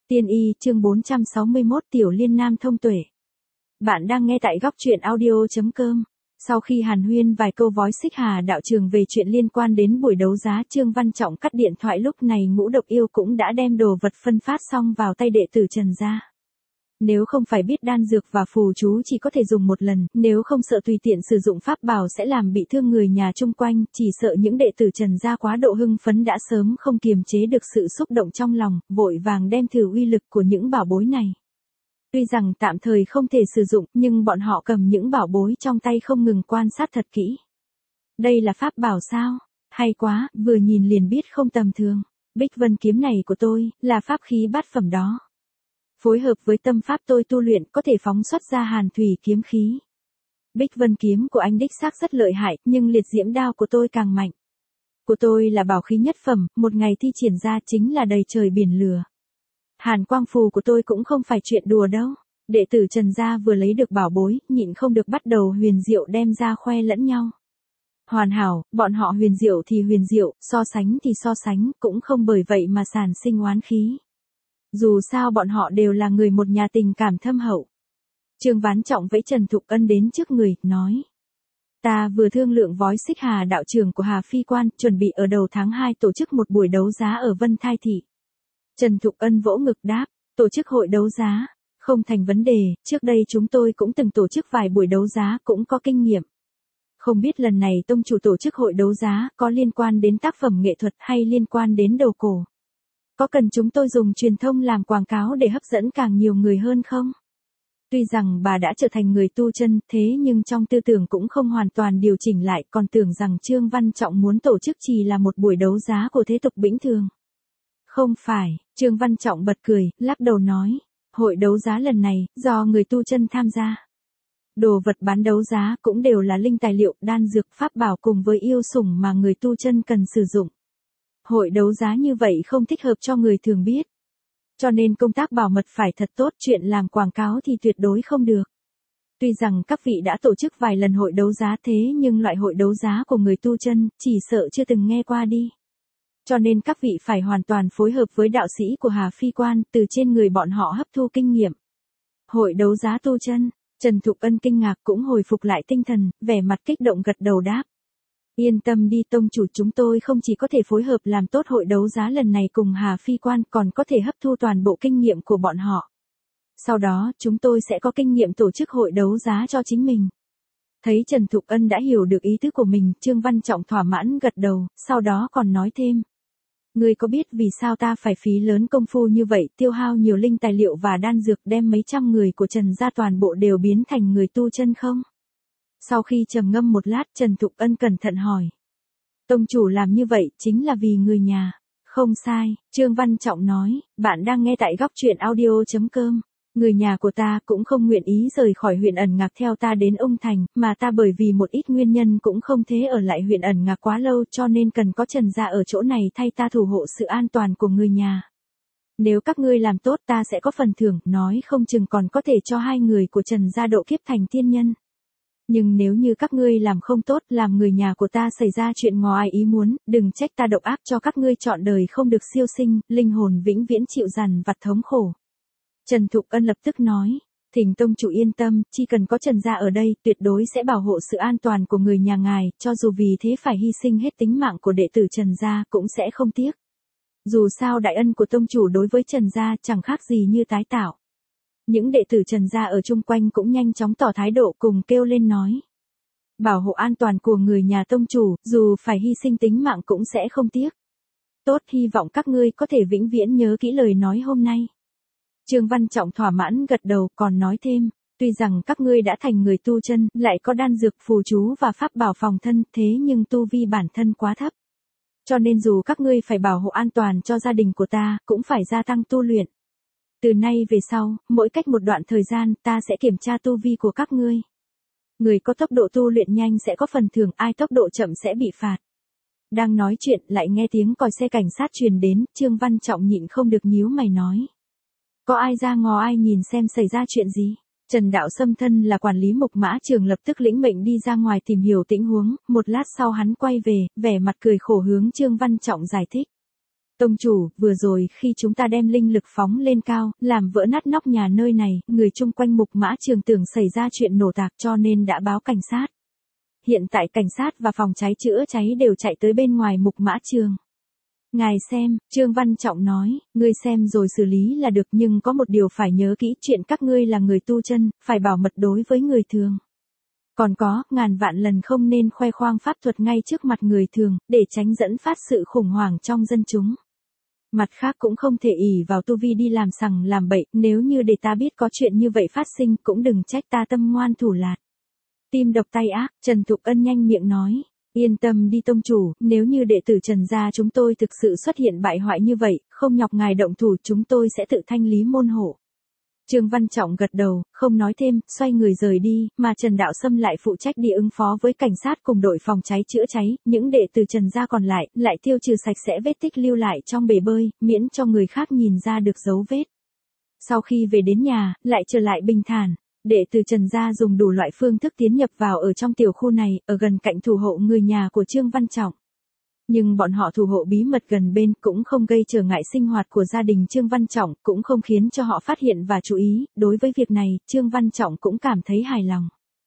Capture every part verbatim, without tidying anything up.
Tiên y chương bốn trăm sáu mươi mốt Tiểu Liên Nam thông tuệ. Bạn đang nghe tại góc truyện audio.com. Sau khi hàn huyên vài câu vói xích Hà đạo trường về chuyện liên quan đến buổi đấu giá, Trương Văn Trọng cắt điện thoại. Lúc này Ngũ Độc Yêu cũng đã đem đồ vật phân phát xong vào tay đệ tử Trần gia. Nếu không phải biết đan dược và phù chú chỉ có thể dùng một lần, nếu không sợ tùy tiện sử dụng pháp bảo sẽ làm bị thương người nhà chung quanh, chỉ sợ những đệ tử Trần gia quá độ hưng phấn đã sớm không kiềm chế được sự xúc động trong lòng, vội vàng đem thử uy lực của những bảo bối này. Tuy rằng tạm thời không thể sử dụng, nhưng bọn họ cầm những bảo bối trong tay không ngừng quan sát thật kỹ. Đây là pháp bảo sao? Hay quá, vừa nhìn liền biết không tầm thường. Bích Vân kiếm này của tôi, là pháp khí bát phẩm đó. Phối hợp với tâm pháp tôi tu luyện có thể phóng xuất ra hàn thủy kiếm khí. Bích Vân kiếm của anh đích xác rất lợi hại, nhưng liệt diễm đao của tôi càng mạnh. Của tôi là bảo khí nhất phẩm, một ngày thi triển ra chính là đầy trời biển lửa. Hàn quang phù của tôi cũng không phải chuyện đùa đâu. Đệ tử Trần gia vừa lấy được bảo bối, nhịn không được bắt đầu huyền diệu đem ra khoe lẫn nhau. Hoàn hảo, bọn họ huyền diệu thì huyền diệu, so sánh thì so sánh, cũng không bởi vậy mà sản sinh oán khí. Dù sao bọn họ đều là người một nhà tình cảm thâm hậu. Trương Văn Trọng vẫy Trần Thục Ân đến trước người, nói. Ta vừa thương lượng vói xích Hà đạo trường của Hà Phi Quan, chuẩn bị ở đầu tháng hai tổ chức một buổi đấu giá ở Vân Thai Thị. Trần Thục Ân vỗ ngực đáp, tổ chức hội đấu giá, không thành vấn đề, trước đây chúng tôi cũng từng tổ chức vài buổi đấu giá, cũng có kinh nghiệm. Không biết lần này tông chủ tổ chức hội đấu giá có liên quan đến tác phẩm nghệ thuật hay liên quan đến đồ cổ? Có cần chúng tôi dùng truyền thông làm quảng cáo để hấp dẫn càng nhiều người hơn không? Tuy rằng bà đã trở thành người tu chân, thế nhưng trong tư tưởng cũng không hoàn toàn điều chỉnh lại, còn tưởng rằng Trương Văn Trọng muốn tổ chức chỉ là một buổi đấu giá của thế tục bình thường. Không phải, Trương Văn Trọng bật cười, lắc đầu nói, hội đấu giá lần này, do người tu chân tham gia. Đồ vật bán đấu giá cũng đều là linh tài liệu, đan dược, pháp bảo cùng với yêu sủng mà người tu chân cần sử dụng. Hội đấu giá như vậy không thích hợp cho người thường biết. Cho nên công tác bảo mật phải thật tốt, chuyện làm quảng cáo thì tuyệt đối không được. Tuy rằng các vị đã tổ chức vài lần hội đấu giá thế nhưng loại hội đấu giá của người tu chân, chỉ sợ chưa từng nghe qua đi. Cho nên các vị phải hoàn toàn phối hợp với đạo sĩ của Hà Phi Quan, từ trên người bọn họ hấp thu kinh nghiệm. Hội đấu giá tu chân, Trần Thục Ân kinh ngạc cũng hồi phục lại tinh thần, vẻ mặt kích động gật đầu đáp. Yên tâm đi tông chủ, chúng tôi không chỉ có thể phối hợp làm tốt hội đấu giá lần này cùng Hà Phi Quan, còn có thể hấp thu toàn bộ kinh nghiệm của bọn họ. Sau đó, chúng tôi sẽ có kinh nghiệm tổ chức hội đấu giá cho chính mình. Thấy Trần Thục Ân đã hiểu được ý tứ của mình, Trương Văn Trọng thỏa mãn gật đầu, sau đó còn nói thêm. Ngươi có biết vì sao ta phải phí lớn công phu như vậy, tiêu hao nhiều linh tài liệu và đan dược đem mấy trăm người của Trần gia toàn bộ đều biến thành người tu chân không? Sau khi trầm ngâm một lát, Trần Thục Ân cẩn thận hỏi. Tông chủ làm như vậy chính là vì người nhà. Không sai, Trương Văn Trọng nói, bạn đang nghe tại góc truyện audio.com. Người nhà của ta cũng không nguyện ý rời khỏi huyện ẩn ngạc theo ta đến Ông Thành, mà ta bởi vì một ít nguyên nhân cũng không thể ở lại huyện ẩn ngạc quá lâu, cho nên cần có Trần gia ở chỗ này thay ta thủ hộ sự an toàn của người nhà. Nếu các ngươi làm tốt ta sẽ có phần thưởng, nói không chừng còn có thể cho hai người của Trần gia độ kiếp thành tiên nhân. Nhưng nếu như các ngươi làm không tốt, làm người nhà của ta xảy ra chuyện ngoài ý muốn, đừng trách ta độc ác, cho các ngươi trọn đời không được siêu sinh, linh hồn vĩnh viễn chịu dằn vặt thống khổ. Trần Thục Ân lập tức nói, thỉnh tông chủ yên tâm, chỉ cần có Trần gia ở đây, tuyệt đối sẽ bảo hộ sự an toàn của người nhà ngài, cho dù vì thế phải hy sinh hết tính mạng của đệ tử Trần gia cũng sẽ không tiếc. Dù sao đại ân của tông chủ đối với Trần gia chẳng khác gì như tái tạo. Những đệ tử Trần gia ở chung quanh cũng nhanh chóng tỏ thái độ cùng kêu lên nói. Bảo hộ an toàn của người nhà tông chủ, dù phải hy sinh tính mạng cũng sẽ không tiếc. Tốt, hy vọng các ngươi có thể vĩnh viễn nhớ kỹ lời nói hôm nay. Trương Văn Trọng thỏa mãn gật đầu, còn nói thêm, tuy rằng các ngươi đã thành người tu chân, lại có đan dược phù chú và pháp bảo phòng thân, thế nhưng tu vi bản thân quá thấp. Cho nên dù các ngươi phải bảo hộ an toàn cho gia đình của ta, cũng phải gia tăng tu luyện. Từ nay về sau, mỗi cách một đoạn thời gian, ta sẽ kiểm tra tu vi của các ngươi. Người có tốc độ tu luyện nhanh sẽ có phần thưởng, ai tốc độ chậm sẽ bị phạt. Đang nói chuyện, lại nghe tiếng còi xe cảnh sát truyền đến, Trương Văn Trọng nhịn không được nhíu mày nói. Có ai ra ngó ai nhìn xem xảy ra chuyện gì? Trần Đạo Sâm thân là quản lý Mục Mã Trường lập tức lĩnh mệnh đi ra ngoài tìm hiểu tình huống, một lát sau hắn quay về, vẻ mặt cười khổ hướng Trương Văn Trọng giải thích. Tông chủ, vừa rồi khi chúng ta đem linh lực phóng lên cao, làm vỡ nát nóc nhà nơi này, người chung quanh Mục Mã Trường tưởng xảy ra chuyện nổ tạc cho nên đã báo cảnh sát. Hiện tại cảnh sát và phòng cháy chữa cháy đều chạy tới bên ngoài Mục Mã Trường. Ngài xem, Trương Văn Trọng nói, ngươi xem rồi xử lý là được nhưng có một điều phải nhớ kỹ chuyện các ngươi là người tu chân, phải bảo mật đối với người thường. Còn có, ngàn vạn lần không nên khoe khoang pháp thuật ngay trước mặt người thường, để tránh dẫn phát sự khủng hoảng trong dân chúng. Mặt khác cũng không thể ỷ vào tu vi đi làm sằng làm bậy, nếu như để ta biết có chuyện như vậy phát sinh cũng đừng trách ta tâm ngoan thủ lạt. Tim độc tay ác, Trần Thục Ân nhanh miệng nói. Yên tâm đi tông chủ, nếu như đệ tử Trần gia chúng tôi thực sự xuất hiện bại hoại như vậy, không nhọc ngài động thủ chúng tôi sẽ tự thanh lý môn hộ. Trương Văn Trọng gật đầu, không nói thêm, xoay người rời đi, mà Trần Đạo Sâm lại phụ trách đi ứng phó với cảnh sát cùng đội phòng cháy chữa cháy, những đệ tử Trần gia còn lại, lại tiêu trừ sạch sẽ vết tích lưu lại trong bể bơi, miễn cho người khác nhìn ra được dấu vết. Sau khi về đến nhà, lại trở lại bình thản. Đệ tử Trần gia dùng đủ loại phương thức tiến nhập vào ở trong tiểu khu này, ở gần cạnh thủ hộ người nhà của Trương Văn Trọng. Nhưng bọn họ thủ hộ bí mật gần bên cũng không gây trở ngại sinh hoạt của gia đình Trương Văn Trọng, cũng không khiến cho họ phát hiện và chú ý, đối với việc này, Trương Văn Trọng cũng cảm thấy hài lòng.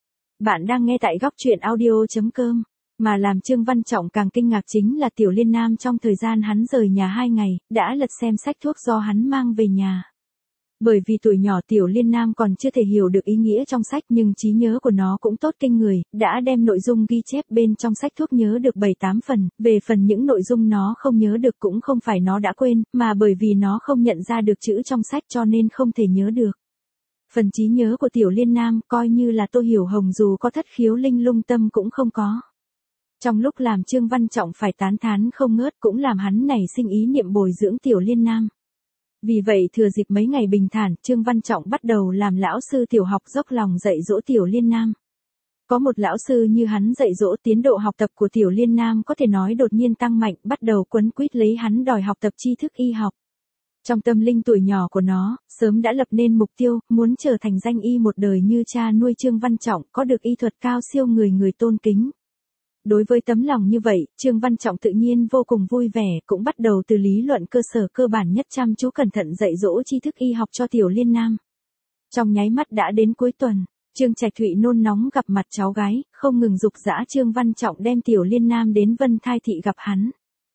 Bạn đang nghe tại góc truyện audio chấm com, mà làm Trương Văn Trọng càng kinh ngạc chính là Tiểu Liên Nam trong thời gian hắn rời nhà hai ngày, đã lật xem sách thuốc do hắn mang về nhà. Bởi vì tuổi nhỏ Tiểu Liên Nam còn chưa thể hiểu được ý nghĩa trong sách nhưng trí nhớ của nó cũng tốt kinh người, đã đem nội dung ghi chép bên trong sách thuốc nhớ được bảy tám phần, về phần những nội dung nó không nhớ được cũng không phải nó đã quên, mà bởi vì nó không nhận ra được chữ trong sách cho nên không thể nhớ được. Phần trí nhớ của Tiểu Liên Nam coi như là Tô Hiểu Hồng dù có thất khiếu linh lung tâm cũng không có. Trong lúc làm Trương Văn Trọng phải tán thán không ngớt cũng làm hắn nảy sinh ý niệm bồi dưỡng Tiểu Liên Nam. Vì vậy thừa dịp mấy ngày bình thản, Trương Văn Trọng bắt đầu làm lão sư tiểu học dốc lòng dạy dỗ Tiểu Liên Nam. Có một lão sư như hắn dạy dỗ tiến độ học tập của Tiểu Liên Nam có thể nói đột nhiên tăng mạnh, bắt đầu quấn quýt lấy hắn đòi học tập tri thức y học. Trong tâm linh tuổi nhỏ của nó, sớm đã lập nên mục tiêu, muốn trở thành danh y một đời như cha nuôi Trương Văn Trọng, có được y thuật cao siêu người người tôn kính. Đối với tấm lòng như vậy, Trương Văn Trọng tự nhiên vô cùng vui vẻ, cũng bắt đầu từ lý luận cơ sở cơ bản nhất chăm chú cẩn thận dạy dỗ tri thức y học cho Tiểu Liên Nam. Trong nháy mắt đã đến cuối tuần, Trương Trạch Thụy nôn nóng gặp mặt cháu gái, không ngừng giục giã Trương Văn Trọng đem Tiểu Liên Nam đến Vân Thai Thị gặp hắn.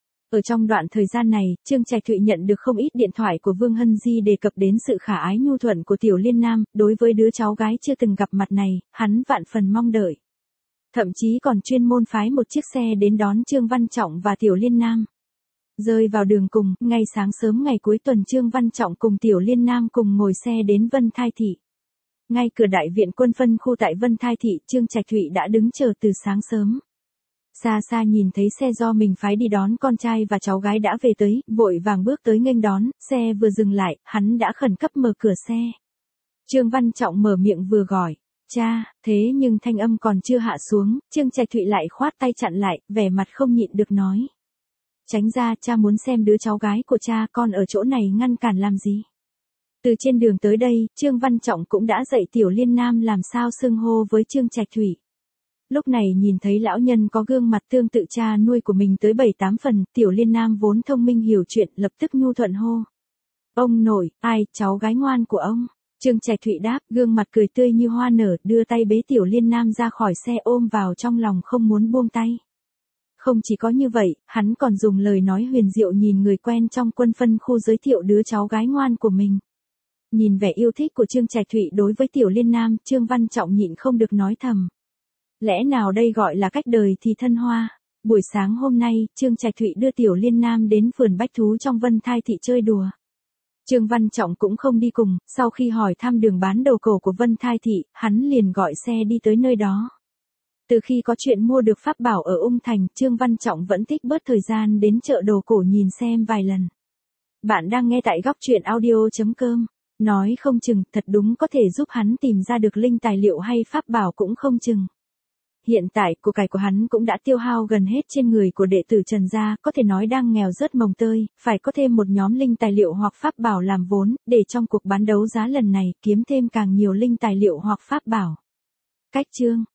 Ở trong đoạn thời gian này, Trương Trạch Thụy nhận được không ít điện thoại của Vương Hân Di đề cập đến sự khả ái nhu thuận của Tiểu Liên Nam, đối với đứa cháu gái chưa từng gặp mặt này, hắn vạn phần mong đợi. Thậm chí còn chuyên môn phái một chiếc xe đến đón Trương Văn Trọng và Tiểu Liên Nam. Rơi vào đường cùng, ngay sáng sớm ngày cuối tuần Trương Văn Trọng cùng Tiểu Liên Nam cùng ngồi xe đến Vân Thai Thị. Ngay cửa đại viện quân phân khu tại Vân Thai Thị, Trương Trạch Thụy đã đứng chờ từ sáng sớm. Xa xa nhìn thấy xe do mình phái đi đón con trai và cháu gái đã về tới, vội vàng bước tới nghênh đón, xe vừa dừng lại, hắn đã khẩn cấp mở cửa xe. Trương Văn Trọng mở miệng vừa gọi. Cha, thế nhưng thanh âm còn chưa hạ xuống, Trương Trạch Thụy lại khoát tay chặn lại, vẻ mặt không nhịn được nói. Tránh ra, cha muốn xem đứa cháu gái của cha, con ở chỗ này ngăn cản làm gì. Từ trên đường tới đây, Trương Văn Trọng cũng đã dạy Tiểu Liên Nam làm sao xưng hô với Trương Trạch Thụy. Lúc này nhìn thấy lão nhân có gương mặt tương tự cha nuôi của mình tới bảy tám phần, Tiểu Liên Nam vốn thông minh hiểu chuyện, lập tức nhu thuận hô. Ông nội, ai, cháu gái ngoan của ông. Trương Trạch Thụy đáp, gương mặt cười tươi như hoa nở, đưa tay bế Tiểu Liên Nam ra khỏi xe ôm vào trong lòng không muốn buông tay. Không chỉ có như vậy, hắn còn dùng lời nói huyền diệu nhìn người quen trong quân phân khu giới thiệu đứa cháu gái ngoan của mình. Nhìn vẻ yêu thích của Trương Trạch Thụy đối với Tiểu Liên Nam, Trương Văn Trọng nhịn không được nói thầm. Lẽ nào đây gọi là cách đời thì thân hoa. Buổi sáng hôm nay, Trương Trạch Thụy đưa Tiểu Liên Nam đến vườn bách thú trong Vân Thai Thị chơi đùa. Trương Văn Trọng cũng không đi cùng, sau khi hỏi thăm đường bán đầu cổ của Vân Thai Thị, hắn liền gọi xe đi tới nơi đó. Từ khi có chuyện mua được pháp bảo ở Ung Thành, Trương Văn Trọng vẫn thích bớt thời gian đến chợ đồ cổ nhìn xem vài lần. Bạn đang nghe tại góc truyện audio chấm com. Nói không chừng, thật đúng có thể giúp hắn tìm ra được linh tài liệu hay pháp bảo cũng không chừng. Hiện tại, của cải của hắn cũng đã tiêu hao gần hết trên người của đệ tử Trần gia, có thể nói đang nghèo rớt mồng tơi, phải có thêm một nhóm linh tài liệu hoặc pháp bảo làm vốn, để trong cuộc bán đấu giá lần này kiếm thêm càng nhiều linh tài liệu hoặc pháp bảo. Cách chương